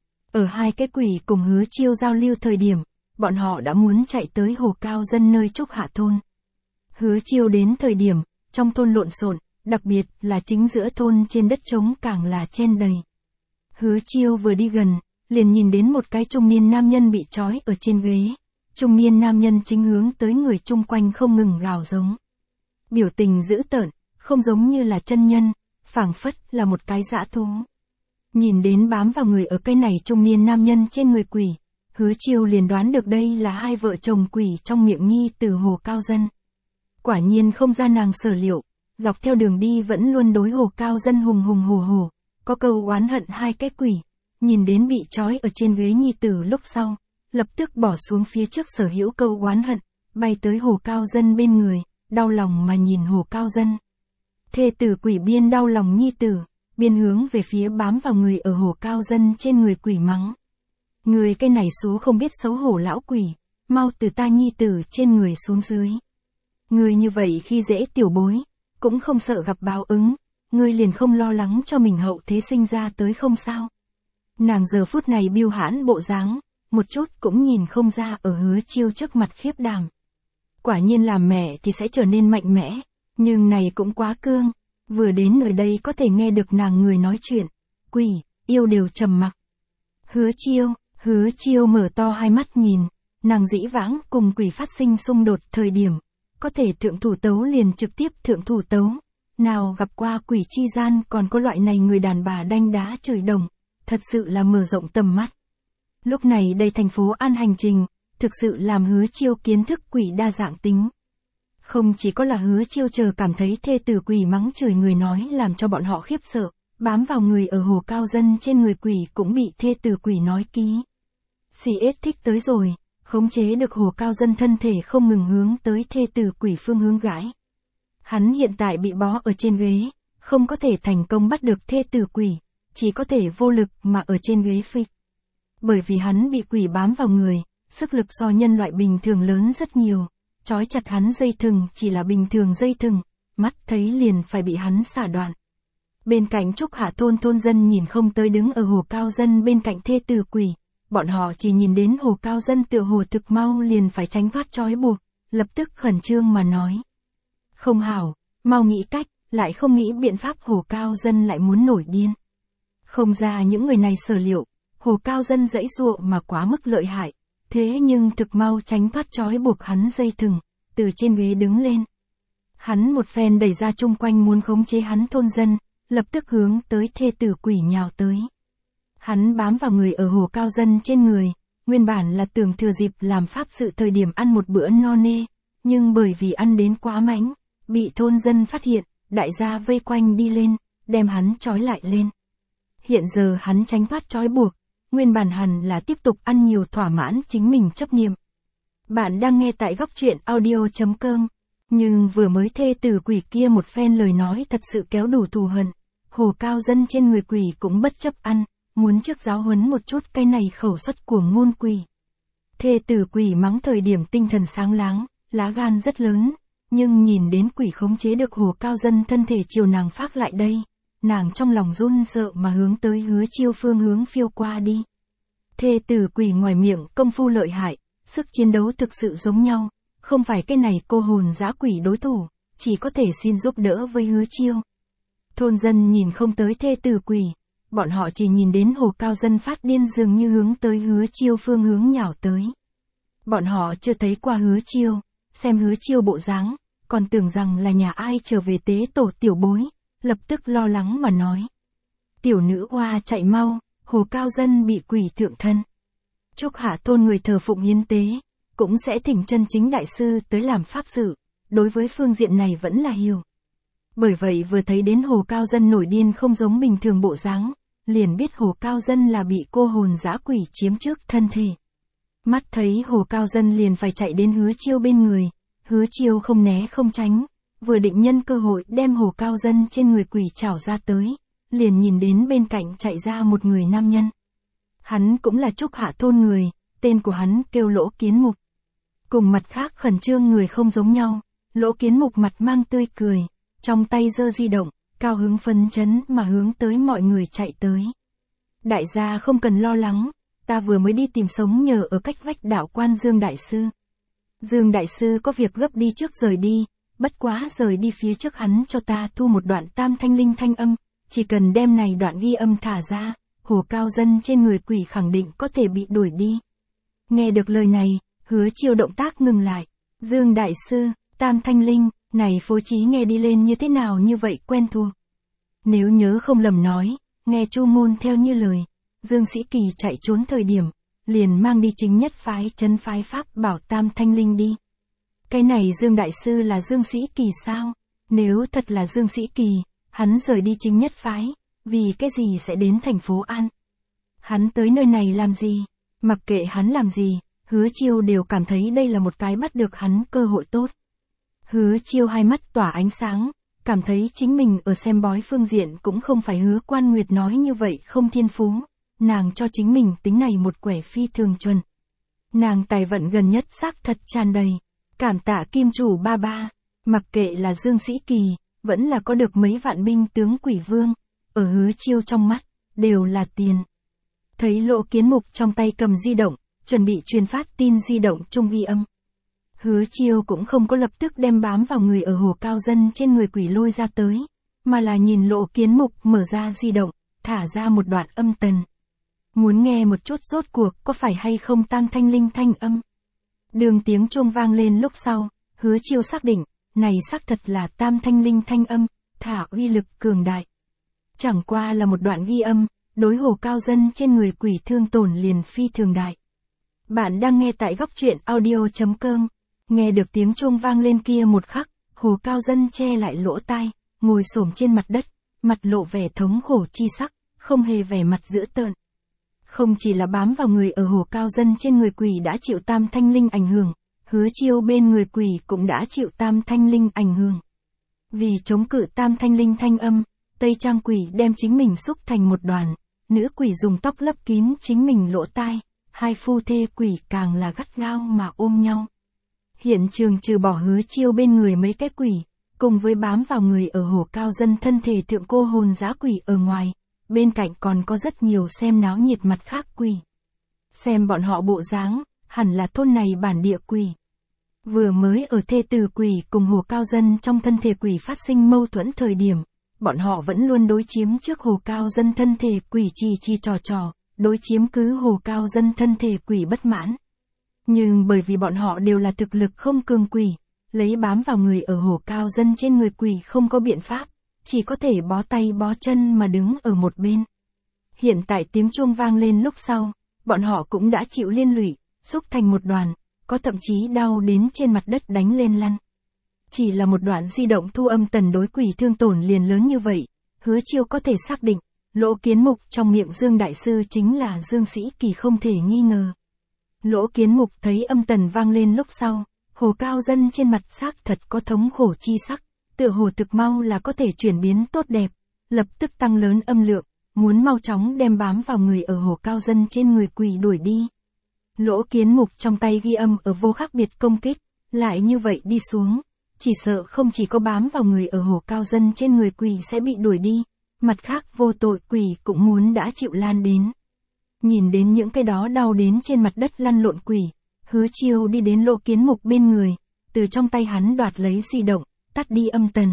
Ở hai cái quỷ cùng Hứa Chiêu giao lưu thời điểm, bọn họ đã muốn chạy tới Hồ Cao Dân nơi Trúc Hạ thôn. Hứa Chiêu đến thời điểm, trong thôn lộn xộn, đặc biệt là chính giữa thôn trên đất trống càng là chen đầy. Hứa Chiêu vừa đi gần, liền nhìn đến một cái trung niên nam nhân bị trói ở trên ghế. Trung niên nam nhân chính hướng tới người chung quanh không ngừng gào giống. Biểu tình dữ tợn, không giống như là chân nhân, phảng phất là một cái dã thú. Nhìn đến bám vào người ở cái này trung niên nam nhân trên người quỷ, Hứa Chiêu liền đoán được đây là hai vợ chồng quỷ trong miệng nhi từ Hồ Cao Dân. Quả nhiên không ra nàng sở liệu, dọc theo đường đi vẫn luôn đối Hồ Cao Dân hùng hùng hổ hổ, có câu oán hận hai cái quỷ, nhìn đến bị trói ở trên ghế nhi tử lúc sau, lập tức bỏ xuống phía trước sở hữu câu oán hận, bay tới Hồ Cao Dân bên người, đau lòng mà nhìn Hồ Cao Dân. Thê tử quỷ biên đau lòng nhi tử, biên hướng về phía bám vào người ở Hồ Cao Dân trên người quỷ mắng. Người cái này số không biết xấu hổ lão quỷ, mau từ ta nhi tử trên người xuống dưới. Người như vậy khi dễ tiểu bối, cũng không sợ gặp báo ứng, người liền không lo lắng cho mình hậu thế sinh ra tới không sao. Nàng giờ phút này biêu hãn bộ dáng, một chút cũng nhìn không ra ở Hứa Chiêu trước mặt khiếp đảm. Quả nhiên làm mẹ thì sẽ trở nên mạnh mẽ, nhưng này cũng quá cương, vừa đến ở đây có thể nghe được nàng người nói chuyện, quỷ, yêu đều trầm mặc. Hứa Chiêu, Hứa Chiêu mở to hai mắt nhìn, nàng dĩ vãng cùng quỷ phát sinh xung đột thời điểm, có thể thượng thủ tấu liền trực tiếp thượng thủ tấu, nào gặp qua quỷ chi gian còn có loại này người đàn bà đanh đá chửi đồng, thật sự là mở rộng tầm mắt. Lúc này đây thành phố An hành trình, thực sự làm Hứa Chiêu kiến thức quỷ đa dạng tính. Không chỉ có là Hứa Chiêu chờ cảm thấy thê tử quỷ mắng chửi người nói làm cho bọn họ khiếp sợ, bám vào người ở Hồ Cao Dân trên người quỷ cũng bị thê tử quỷ nói ký. xê ét thích tới rồi, khống chế được Hồ Cao Dân thân thể không ngừng hướng tới thê tử quỷ phương hướng gãi. Hắn hiện tại bị bó ở trên ghế, không có thể thành công bắt được thê tử quỷ, chỉ có thể vô lực mà ở trên ghế phịch. Bởi vì hắn bị quỷ bám vào người, sức lực so nhân loại bình thường lớn rất nhiều, trói chặt hắn dây thừng chỉ là bình thường dây thừng, mắt thấy liền phải bị hắn xả đoạn. Bên cạnh Trúc Hạ thôn thôn dân nhìn không tới đứng ở Hồ Cao Dân bên cạnh thê tử quỷ, bọn họ chỉ nhìn đến Hồ Cao Dân tựa hồ thực mau liền phải tránh thoát trói buộc, lập tức khẩn trương mà nói. Không hảo, mau nghĩ cách, lại không nghĩ biện pháp Hồ Cao Dân lại muốn nổi điên. Không ra những người này sở liệu, Hồ Cao Dân giãy giụa mà quá mức lợi hại, thế nhưng thực mau tránh thoát trói buộc hắn dây thừng, từ trên ghế đứng lên. Hắn một phen đẩy ra chung quanh muốn khống chế hắn thôn dân, lập tức hướng tới thê tử quỷ nhào tới. Hắn bám vào người ở Hồ Cao Dân trên người, nguyên bản là tưởng thừa dịp làm pháp sự thời điểm ăn một bữa no nê, nhưng bởi vì ăn đến quá mãnh, bị thôn dân phát hiện, đại gia vây quanh đi lên, đem hắn trói lại lên. Hiện giờ hắn tránh thoát trói buộc, nguyên bản hẳn là tiếp tục ăn nhiều thỏa mãn chính mình chấp niệm. Bạn đang nghe tại góc truyện audio chấm com, nhưng vừa mới thê tử quỷ kia một phen lời nói thật sự kéo đủ thù hận, Hồ Cao Dân trên người quỷ cũng bất chấp ăn, muốn trước giáo huấn một chút cái này khẩu xuất của ngôn quỷ. Thê tử quỷ mắng thời điểm tinh thần sáng láng, lá gan rất lớn, nhưng nhìn đến quỷ khống chế được Hồ Cao Dân thân thể chiều nàng phát lại đây, nàng trong lòng run sợ mà hướng tới Hứa Chiêu phương hướng phiêu qua đi. Thê tử quỷ ngoài miệng công phu lợi hại, sức chiến đấu thực sự giống nhau, không phải cái này cô hồn dã quỷ đối thủ, chỉ có thể xin giúp đỡ với Hứa Chiêu. Thôn dân nhìn không tới thê tử quỷ, bọn họ chỉ nhìn đến Hồ Cao Dân phát điên dường như hướng tới Hứa Chiêu phương hướng nhào tới. Bọn họ chưa thấy qua Hứa Chiêu, xem Hứa Chiêu bộ dáng, còn tưởng rằng là nhà ai trở về tế tổ tiểu bối, lập tức lo lắng mà nói. Tiểu nữ hoa chạy mau, Hồ Cao Dân bị quỷ thượng thân. Trúc Hạ thôn người thờ phụng hiến tế, cũng sẽ thỉnh chân chính đại sư tới làm pháp sự, đối với phương diện này vẫn là hiểu. Bởi vậy vừa thấy đến Hồ Cao Dân nổi điên không giống bình thường bộ dáng, liền biết Hồ Cao Dân là bị cô hồn dã quỷ chiếm trước thân thể. Mắt thấy Hồ Cao Dân liền phải chạy đến Hứa Chiêu bên người, Hứa Chiêu không né không tránh, vừa định nhân cơ hội đem Hồ Cao Dân trên người quỷ chảo ra tới, liền nhìn đến bên cạnh chạy ra một người nam nhân. Hắn cũng là Trúc Hạ thôn người, tên của hắn kêu Lỗ Kiến Mục. Cùng mặt khác khẩn trương người không giống nhau, Lỗ Kiến Mục mặt mang tươi cười, trong tay giơ di động, cao hứng phấn chấn mà hướng tới mọi người chạy tới. Đại gia không cần lo lắng, ta vừa mới đi tìm sống nhờ ở cách vách đạo quan Dương Đại Sư. Dương Đại Sư có việc gấp đi trước rời đi, bất quá rời đi phía trước hắn cho ta thu một đoạn tam thanh linh thanh âm, chỉ cần đem này đoạn ghi âm thả ra, Hồ Cao Dân trên người quỷ khẳng định có thể bị đuổi đi. Nghe được lời này, Hứa Chiêu động tác ngừng lại. Dương Đại Sư, tam thanh linh, này phối trí nghe đi lên như thế nào như vậy quen thuộc. Nếu nhớ không lầm nói, nghe Chu Môn theo như lời, Dương Sĩ Kỳ chạy trốn thời điểm, liền mang đi chính nhất phái trấn phái pháp bảo tam thanh linh đi. Cái này Dương Đại Sư là Dương Sĩ Kỳ sao? Nếu thật là Dương Sĩ Kỳ, hắn rời đi chính nhất phái, vì cái gì sẽ đến thành phố An? Hắn tới nơi này làm gì? Mặc kệ hắn làm gì, Hứa Chiêu đều cảm thấy đây là một cái bắt được hắn cơ hội tốt. Hứa Chiêu hai mắt tỏa ánh sáng, cảm thấy chính mình ở xem bói phương diện cũng không phải Hứa Quan Nguyệt nói như vậy không thiên phú, nàng cho chính mình tính này một quẻ phi thường chuẩn. Nàng tài vận gần nhất xác thật tràn đầy, cảm tạ Kim Chủ ba ba, mặc kệ là Dương Sĩ Kỳ, vẫn là có được mấy vạn binh tướng Quỷ Vương, ở Hứa Chiêu trong mắt, đều là tiền. Thấy Lỗ Kiến Mục trong tay cầm di động, chuẩn bị truyền phát tin di động trung ghi âm. Hứa Chiêu cũng không có lập tức đem bám vào người ở Hồ Cao Dân trên người quỷ lôi ra tới, mà là nhìn Lỗ Kiến Mục mở ra di động, thả ra một đoạn âm tần. Muốn nghe một chút rốt cuộc có phải hay không tam thanh linh thanh âm. Đường tiếng chuông vang lên lúc sau, Hứa Chiêu xác định, này xác thật là tam thanh linh thanh âm, thả uy lực cường đại. Chẳng qua là một đoạn ghi âm, đối Hồ Cao Dân trên người quỷ thương tổn liền phi thường đại. Bạn đang nghe tại góc truyện audio chấm com, nghe được tiếng chuông vang lên kia một khắc, Hồ Cao Dân che lại lỗ tai, ngồi xổm trên mặt đất, mặt lộ vẻ thống khổ chi sắc, không hề vẻ mặt dữ tợn. Không chỉ là bám vào người ở Hồ Cao Dân trên người quỷ đã chịu tam thanh linh ảnh hưởng, Hứa Chiêu bên người quỷ cũng đã chịu tam thanh linh ảnh hưởng. Vì chống cự tam thanh linh thanh âm, Tây Trang quỷ đem chính mình xúc thành một đoàn, nữ quỷ dùng tóc lấp kín chính mình lỗ tai, hai phu thê quỷ càng là gắt gao mà ôm nhau. Hiện trường trừ bỏ Hứa Chiêu bên người mấy cái quỷ, cùng với bám vào người ở Hồ Cao Dân thân thể thượng cô hồn dã quỷ ở ngoài, bên cạnh còn có rất nhiều xem náo nhiệt mặt khác quỷ. Xem bọn họ bộ dáng, hẳn là thôn này bản địa quỷ. Vừa mới ở thê tử quỷ cùng Hồ Cao Dân trong thân thể quỷ phát sinh mâu thuẫn thời điểm, bọn họ vẫn luôn đối chiếm trước Hồ Cao Dân thân thể quỷ chi chi trò trò, đối chiếm cứ Hồ Cao Dân thân thể quỷ bất mãn. Nhưng bởi vì bọn họ đều là thực lực không cường quỷ, lấy bám vào người ở Hồ Cao Dân trên người quỷ không có biện pháp, chỉ có thể bó tay bó chân mà đứng ở một bên. Hiện tại tiếng chuông vang lên lúc sau, bọn họ cũng đã chịu liên lụy, xúc thành một đoàn, có thậm chí đau đến trên mặt đất đánh lên lăn. Chỉ là một đoạn di động thu âm tần đối quỷ thương tổn liền lớn như vậy, Hứa Chiêu có thể xác định, Lỗ Kiến Mục trong miệng Dương Đại Sư chính là Dương Sĩ Kỳ không thể nghi ngờ. Lỗ Kiến Mục thấy âm tần vang lên lúc sau, Hồ Cao Dân trên mặt xác thật có thống khổ chi sắc, tựa hồ thực mau là có thể chuyển biến tốt đẹp, lập tức tăng lớn âm lượng, muốn mau chóng đem bám vào người ở Hồ Cao Dân trên người quỷ đuổi đi. Lỗ Kiến Mục trong tay ghi âm ở vô khác biệt công kích, lại như vậy đi xuống, chỉ sợ không chỉ có bám vào người ở Hồ Cao Dân trên người quỷ sẽ bị đuổi đi, mặt khác vô tội quỷ cũng muốn đã chịu lan đến. Nhìn đến những cái đó đau đến trên mặt đất lăn lộn quỷ, Hứa Chiêu đi đến Lỗ Kiến Mục bên người, từ trong tay hắn đoạt lấy di động, tắt đi âm tần.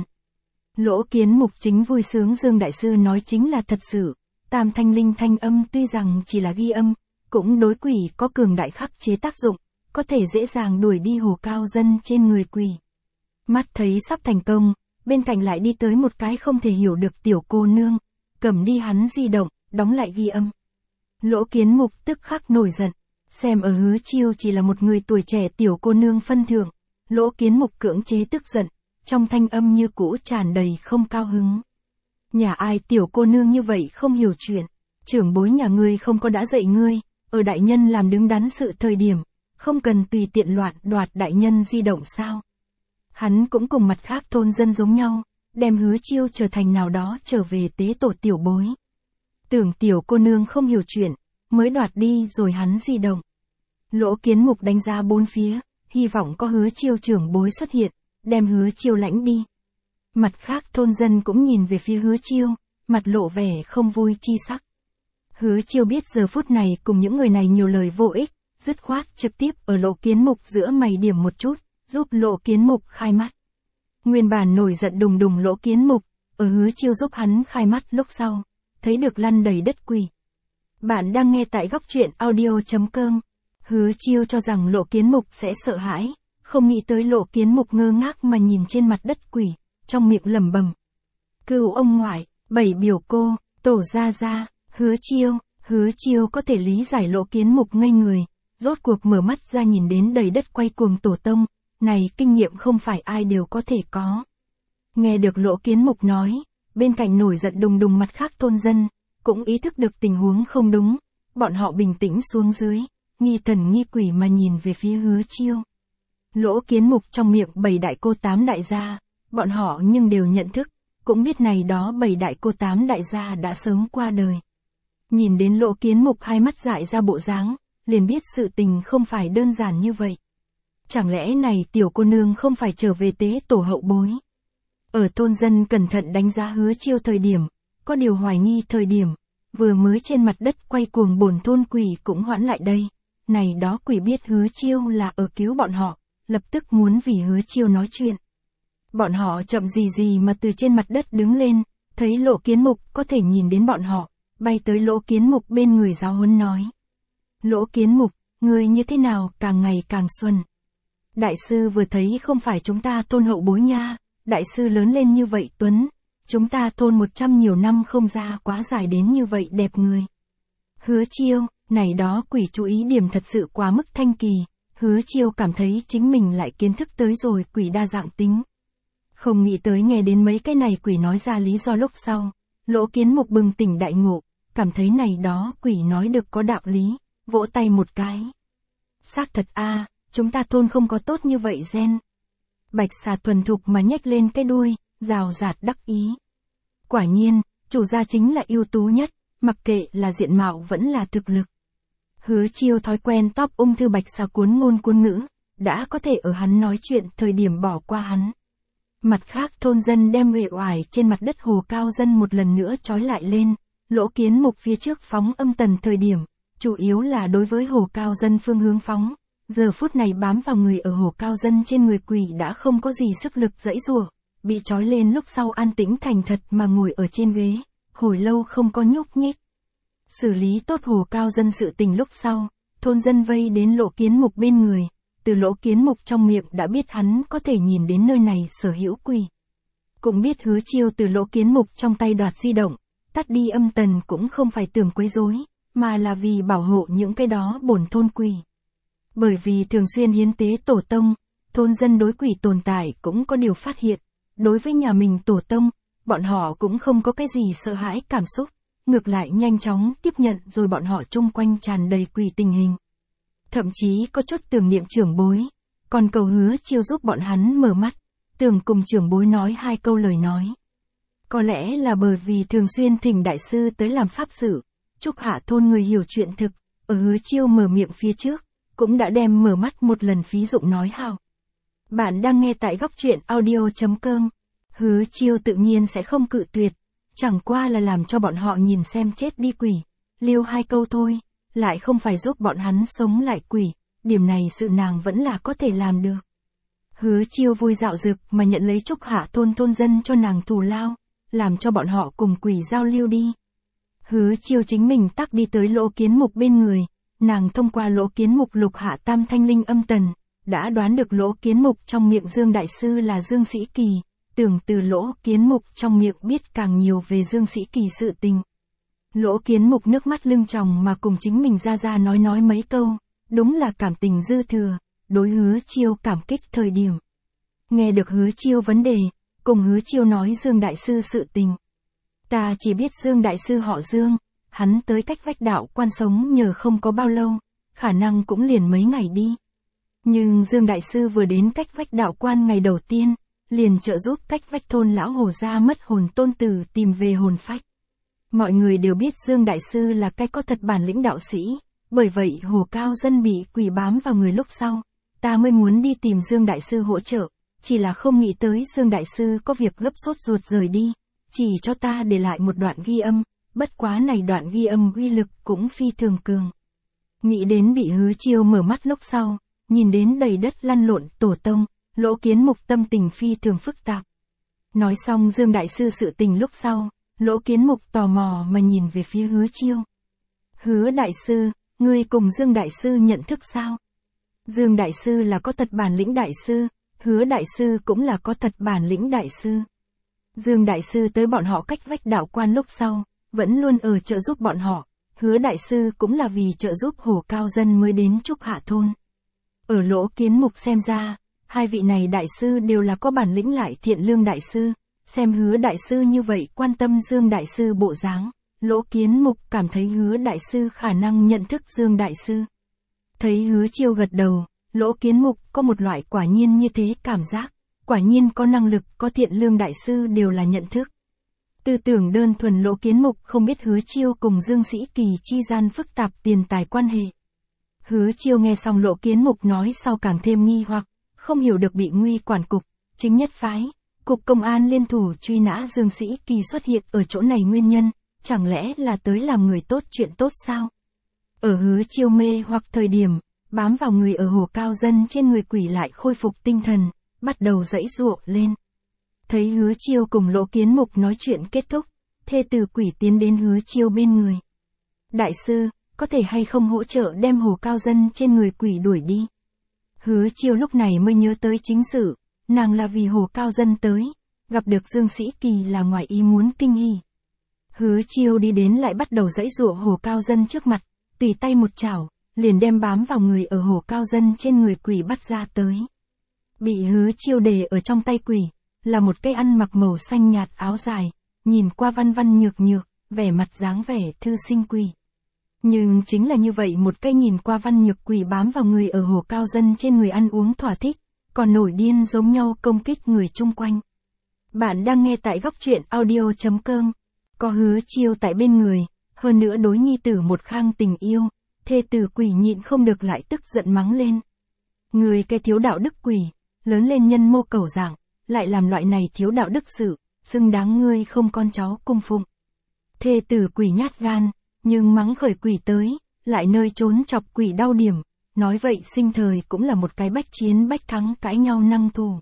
Lỗ Kiến Mục chính vui sướng Dương Đại Sư nói chính là thật sự, tam thanh linh thanh âm tuy rằng chỉ là ghi âm, cũng đối quỷ có cường đại khắc chế tác dụng, có thể dễ dàng đuổi đi Hồ Cao Dân trên người quỷ. Mắt thấy sắp thành công, bên cạnh lại đi tới một cái không thể hiểu được tiểu cô nương, cầm đi hắn di động, đóng lại ghi âm. Lỗ Kiến Mục tức khắc nổi giận, xem ở Hứa Chiêu chỉ là một người tuổi trẻ tiểu cô nương phân thượng, Lỗ Kiến Mục cưỡng chế tức giận, trong thanh âm như cũ tràn đầy không cao hứng. Nhà ai tiểu cô nương như vậy không hiểu chuyện, trưởng bối nhà ngươi không có đã dạy ngươi, ở đại nhân làm đứng đắn sự thời điểm, không cần tùy tiện loạn đoạt đại nhân di động sao. Hắn cũng cùng mặt khác thôn dân giống nhau, đem Hứa Chiêu trở thành nào đó trở về tế tổ tiểu bối. Tưởng tiểu cô nương không hiểu chuyện, mới đoạt đi rồi hắn di động. Lỗ Kiến Mục đánh giá bốn phía, hy vọng có Hứa Chiêu trưởng bối xuất hiện, đem Hứa Chiêu lãnh đi. Mặt khác thôn dân cũng nhìn về phía Hứa Chiêu, mặt lộ vẻ không vui chi sắc. Hứa Chiêu biết giờ phút này cùng những người này nhiều lời vô ích, dứt khoát trực tiếp ở Lỗ Kiến Mục giữa mày điểm một chút, giúp Lỗ Kiến Mục khai mắt. Nguyên bản nổi giận đùng đùng Lỗ Kiến Mục, ở Hứa Chiêu giúp hắn khai mắt lúc sau, thấy được lăn đầy đất quỷ. Bạn đang nghe tại góc truyện audio chấm com. Hứa Chiêu cho rằng Lỗ Kiến Mục sẽ sợ hãi, không nghĩ tới Lỗ Kiến Mục ngơ ngác mà nhìn trên mặt đất quỷ, trong miệng lẩm bẩm: "Cửu ông ngoại, bảy biểu cô, tổ gia gia." Hứa Chiêu, Hứa Chiêu có thể lý giải Lỗ Kiến Mục ngây người, rốt cuộc mở mắt ra nhìn đến đầy đất quay cuồng tổ tông, này kinh nghiệm không phải ai đều có thể có. Nghe được Lỗ Kiến Mục nói, bên cạnh nổi giận đùng đùng mặt khác thôn dân, cũng ý thức được tình huống không đúng, bọn họ bình tĩnh xuống dưới, nghi thần nghi quỷ mà nhìn về phía Hứa Chiêu. Lỗ Kiến Mục trong miệng bảy đại cô tám đại gia, bọn họ nhưng đều nhận thức, cũng biết này đó bảy đại cô tám đại gia đã sớm qua đời. Nhìn đến Lỗ Kiến Mục hai mắt dại ra bộ dáng, liền biết sự tình không phải đơn giản như vậy. Chẳng lẽ này tiểu cô nương không phải trở về tế tổ hậu bối? Ở thôn dân cẩn thận đánh giá Hứa Chiêu thời điểm, có điều hoài nghi thời điểm, vừa mới trên mặt đất quay cuồng bổn thôn quỷ cũng hoãn lại đây. Này đó quỷ biết Hứa Chiêu là ở cứu bọn họ, lập tức muốn vì Hứa Chiêu nói chuyện. Bọn họ chậm gì gì mà từ trên mặt đất đứng lên, thấy Lỗ Kiến Mục có thể nhìn đến bọn họ, bay tới Lỗ Kiến Mục bên người giáo huấn nói: "Lỗ Kiến Mục, ngươi như thế nào càng ngày càng xuân." Đại sư vừa thấy không phải chúng ta thôn hậu bối nha, đại sư lớn lên như vậy Tuấn, chúng ta thôn một trăm nhiều năm không ra quá dài đến như vậy đẹp người. Hứa Chiêu, này đó quỷ chú ý điểm thật sự quá mức thanh kỳ, Hứa Chiêu cảm thấy chính mình lại kiến thức tới rồi quỷ đa dạng tính. Không nghĩ tới nghe đến mấy cái này quỷ nói ra lý do lúc sau, Lỗ Kiến Mục bừng tỉnh đại ngộ, cảm thấy này đó quỷ nói được có đạo lý, vỗ tay một cái. Xác thật a, chúng ta thôn không có tốt như vậy gen. Bạch xà thuần thục mà nhếch lên cái đuôi, rào rạt đắc ý. Quả nhiên, chủ gia chính là ưu tú nhất, mặc kệ là diện mạo vẫn là thực lực. Hứa Chiêu thói quen top ung thư bạch xà cuốn ngôn cuốn ngữ, đã có thể ở hắn nói chuyện thời điểm bỏ qua hắn. Mặt khác thôn dân đem uể oải trên mặt đất Hồ Cao Dân một lần nữa trói lại lên, Lỗ Kiến Mục phía trước phóng âm tần thời điểm, chủ yếu là đối với Hồ Cao Dân phương hướng phóng. Giờ phút này bám vào người ở Hồ Cao Dân trên người quỷ đã không có gì sức lực giãy giụa, bị trói lên lúc sau an tĩnh thành thật mà ngồi ở trên ghế, hồi lâu không có nhúc nhích. Xử lý tốt Hồ Cao Dân sự tình lúc sau, thôn dân vây đến Lỗ Kiến Mục bên người, từ Lỗ Kiến Mục trong miệng đã biết hắn có thể nhìn đến nơi này sở hữu quỷ. Cũng biết Hứa Chiêu từ Lỗ Kiến Mục trong tay đoạt di động, tắt đi âm tần cũng không phải tưởng quấy rối, mà là vì bảo hộ những cái đó bổn thôn quỷ. Bởi vì thường xuyên hiến tế tổ tông, thôn dân đối quỷ tồn tại cũng có điều phát hiện, đối với nhà mình tổ tông, bọn họ cũng không có cái gì sợ hãi cảm xúc, ngược lại nhanh chóng tiếp nhận rồi bọn họ chung quanh tràn đầy quỷ tình hình. Thậm chí có chút tưởng niệm trưởng bối, còn cầu Hứa Chiêu giúp bọn hắn mở mắt, tưởng cùng trưởng bối nói hai câu lời nói. Có lẽ là bởi vì thường xuyên thỉnh đại sư tới làm pháp sự, Trúc Hạ thôn người hiểu chuyện thực, ở Hứa Chiêu mở miệng phía trước, cũng đã đem mở mắt một lần phí dụng nói hào. Bạn đang nghe tại góc truyện audio chấm com. Hứa Chiêu tự nhiên sẽ không cự tuyệt, chẳng qua là làm cho bọn họ nhìn xem chết đi quỷ, liêu hai câu thôi, lại không phải giúp bọn hắn sống lại quỷ, điểm này sự nàng vẫn là có thể làm được. Hứa Chiêu vui dạo dực mà nhận lấy Trúc Hạ thôn thôn dân cho nàng thù lao, làm cho bọn họ cùng quỷ giao lưu đi. Hứa Chiêu chính mình tắc đi tới Lỗ Kiến Mục bên người, nàng thông qua Lỗ Kiến Mục lục hạ tam thanh linh âm tần, đã đoán được Lỗ Kiến Mục trong miệng Dương Đại Sư là Dương Sĩ Kỳ, tưởng từ Lỗ Kiến Mục trong miệng biết càng nhiều về Dương Sĩ Kỳ sự tình. Lỗ Kiến Mục nước mắt lưng tròng mà cùng chính mình ra ra nói nói mấy câu, đúng là cảm tình dư thừa, đối Hứa Chiêu cảm kích thời điểm. Nghe được Hứa Chiêu vấn đề, cùng Hứa Chiêu nói Dương Đại Sư sự tình. Ta chỉ biết Dương Đại Sư họ Dương, hắn tới cách vách đạo quan sống nhờ không có bao lâu, khả năng cũng liền mấy ngày đi. Nhưng Dương Đại Sư vừa đến cách vách đạo quan ngày đầu tiên, liền trợ giúp cách vách thôn lão Hồ gia mất hồn tôn tử tìm về hồn phách. Mọi người đều biết Dương Đại Sư là cái có thật bản lĩnh đạo sĩ, bởi vậy Hồ Cao Dân bị quỷ bám vào người lúc sau, ta mới muốn đi tìm Dương Đại Sư hỗ trợ, chỉ là không nghĩ tới Dương Đại Sư có việc gấp sốt ruột rời đi, chỉ cho ta để lại một đoạn ghi âm, bất quá này đoạn ghi âm uy lực cũng phi thường cường. Nghĩ đến bị Hứa Chiêu mở mắt lúc sau, nhìn đến đầy đất lăn lộn tổ tông, Lỗ Kiến Mục tâm tình phi thường phức tạp. Nói xong Dương Đại Sư sự tình lúc sau, Lỗ Kiến Mục tò mò mà nhìn về phía Hứa Chiêu. Hứa Đại Sư, ngươi cùng Dương Đại Sư nhận thức sao? Dương Đại Sư là có thật bản lĩnh đại sư, Hứa Đại Sư cũng là có thật bản lĩnh đại sư. Dương Đại Sư tới bọn họ cách vách đạo quan lúc sau, vẫn luôn ở trợ giúp bọn họ, Hứa Đại Sư cũng là vì trợ giúp Hồ Cao Dân mới đến Trúc Hạ thôn. Ở Lỗ Kiến Mục xem ra, hai vị này đại sư đều là có bản lĩnh lại thiện lương đại sư, xem Hứa Đại Sư như vậy quan tâm Dương Đại Sư bộ dáng, Lỗ Kiến Mục cảm thấy Hứa Đại Sư khả năng nhận thức Dương Đại Sư. Thấy Hứa Chiêu gật đầu, Lỗ Kiến Mục có một loại quả nhiên như thế cảm giác, quả nhiên có năng lực, có thiện lương đại sư đều là nhận thức. Tư tưởng đơn thuần Lỗ Kiến Mục không biết Hứa Chiêu cùng Dương Sĩ Kỳ chi gian phức tạp tiền tài quan hệ. Hứa Chiêu nghe xong Lỗ Kiến Mục nói sau càng thêm nghi hoặc, không hiểu được bị Nguy quản cục, chính nhất phái, cục công an liên thủ truy nã Dương Sĩ Kỳ xuất hiện ở chỗ này nguyên nhân, chẳng lẽ là tới làm người tốt chuyện tốt sao? Ở Hứa Chiêu mê hoặc thời điểm, bám vào người ở Hồ Cao Dân trên người quỷ lại khôi phục tinh thần, bắt đầu giãy giụa lên. Thấy Hứa Chiêu cùng Lỗ Kiến Mục nói chuyện kết thúc, thê tử quỷ tiến đến Hứa Chiêu bên người. Đại sư, có thể hay không hỗ trợ đem Hồ Cao Dân trên người quỷ đuổi đi? Hứa Chiêu lúc này mới nhớ tới chính sự, nàng là vì Hồ Cao Dân tới, gặp được Dương Sĩ Kỳ là ngoài ý muốn kinh hỉ. Hứa Chiêu đi đến lại bắt đầu giãy giụa Hồ Cao Dân trước mặt, tùy tay một chảo, liền đem bám vào người ở Hồ Cao Dân trên người quỷ bắt ra tới. Bị Hứa Chiêu đề ở trong tay quỷ, là một cây ăn mặc màu xanh nhạt áo dài, nhìn qua văn văn nhược nhược, vẻ mặt dáng vẻ thư sinh quỷ. Nhưng chính là như vậy một cây nhìn qua văn nhược quỷ bám vào người ở Hồ Cao Dân trên người ăn uống thỏa thích, còn nổi điên giống nhau công kích người chung quanh. Bạn đang nghe tại góc truyện audio chấm com. Có Hứa Chiêu tại bên người, hơn nữa đối nhi tử một khang tình yêu, thê tử quỷ nhịn không được lại tức giận mắng lên. Người cái thiếu đạo đức quỷ, lớn lên nhân mô cẩu dạng, lại làm loại này thiếu đạo đức sự, xứng đáng ngươi không con cháu cung phụng. Thê tử quỷ nhát gan, nhưng mắng khởi quỷ tới, lại nơi trốn chọc quỷ đau điểm, nói vậy sinh thời cũng là một cái bách chiến bách thắng cãi nhau năng thù.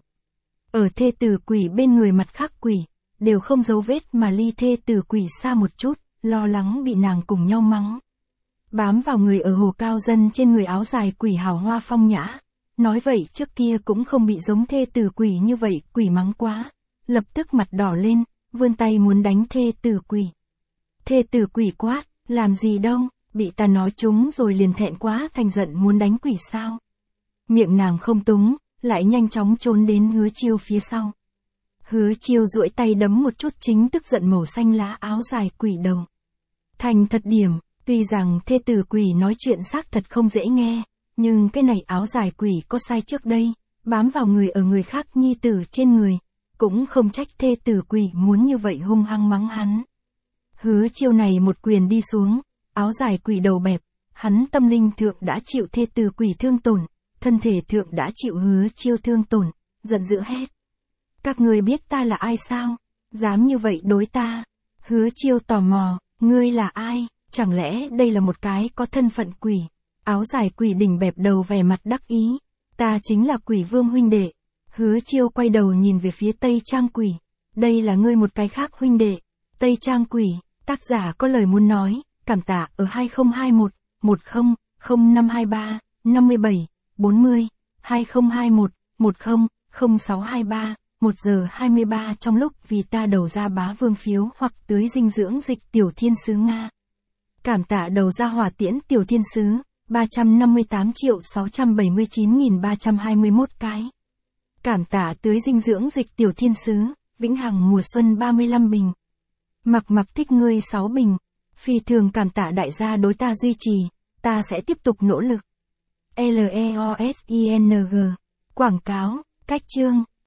Ở thê tử quỷ bên người mặt khác quỷ, đều không giấu vết mà ly thê tử quỷ xa một chút, lo lắng bị nàng cùng nhau mắng. Bám vào người ở Hồ Cao Dân trên người áo dài quỷ hào hoa phong nhã, nói vậy trước kia cũng không bị giống thê tử quỷ như vậy, quỷ mắng quá, lập tức mặt đỏ lên, vươn tay muốn đánh thê tử quỷ. Thê tử quỷ quát, làm gì đâu, bị ta nói trúng rồi liền thẹn quá thành giận muốn đánh quỷ sao. Miệng nàng không túng, lại nhanh chóng trốn đến Hứa Chiêu phía sau. Hứa Chiêu duỗi tay đấm một chút chính tức giận màu xanh lá áo dài quỷ đầu. Thành thật điểm, tuy rằng thê tử quỷ nói chuyện xác thật không dễ nghe, nhưng cái này áo dài quỷ có sai trước đây, bám vào người ở người khác nhi tử trên người, cũng không trách thê tử quỷ muốn như vậy hung hăng mắng hắn. Hứa Chiêu này một quyền đi xuống, áo dài quỷ đầu bẹp, hắn tâm linh thượng đã chịu thê tử quỷ thương tổn, thân thể thượng đã chịu Hứa Chiêu thương tổn, giận dữ hét. Các ngươi biết ta là ai sao? Dám như vậy đối ta? Hứa Chiêu tò mò, ngươi là ai? Chẳng lẽ đây là một cái có thân phận quỷ? Áo dài quỷ đỉnh bẹp đầu vẻ mặt đắc ý. Ta chính là Quỷ Vương huynh đệ. Hứa Chiêu quay đầu nhìn về phía Tây Trang quỷ. Đây là ngươi một cái khác huynh đệ. Tây Trang quỷ, tác giả có lời muốn nói, cảm tạ ở hai không hai một, một không, không năm hai ba, năm bảy, bốn mươi, hai không hai một, một không, không sáu hai ba, một giờ hai mươi ba trong lúc vì ta đầu ra bá vương phiếu hoặc tưới dinh dưỡng dịch tiểu thiên sứ Nga. Cảm tạ đầu ra hỏa tiễn tiểu thiên sứ, ba trăm năm mươi tám triệu sáu trăm bảy mươi chín nghìn ba trăm hai mươi mốt cái. Cảm tạ tưới dinh dưỡng dịch tiểu thiên sứ, Vĩnh Hằng mùa xuân ba mươi lăm bình. Mặc mặc thích ngươi sáu bình. Phi thường cảm tạ đại gia đối ta duy trì, ta sẽ tiếp tục nỗ lực. L E O S I N G. Quảng cáo, cách chương.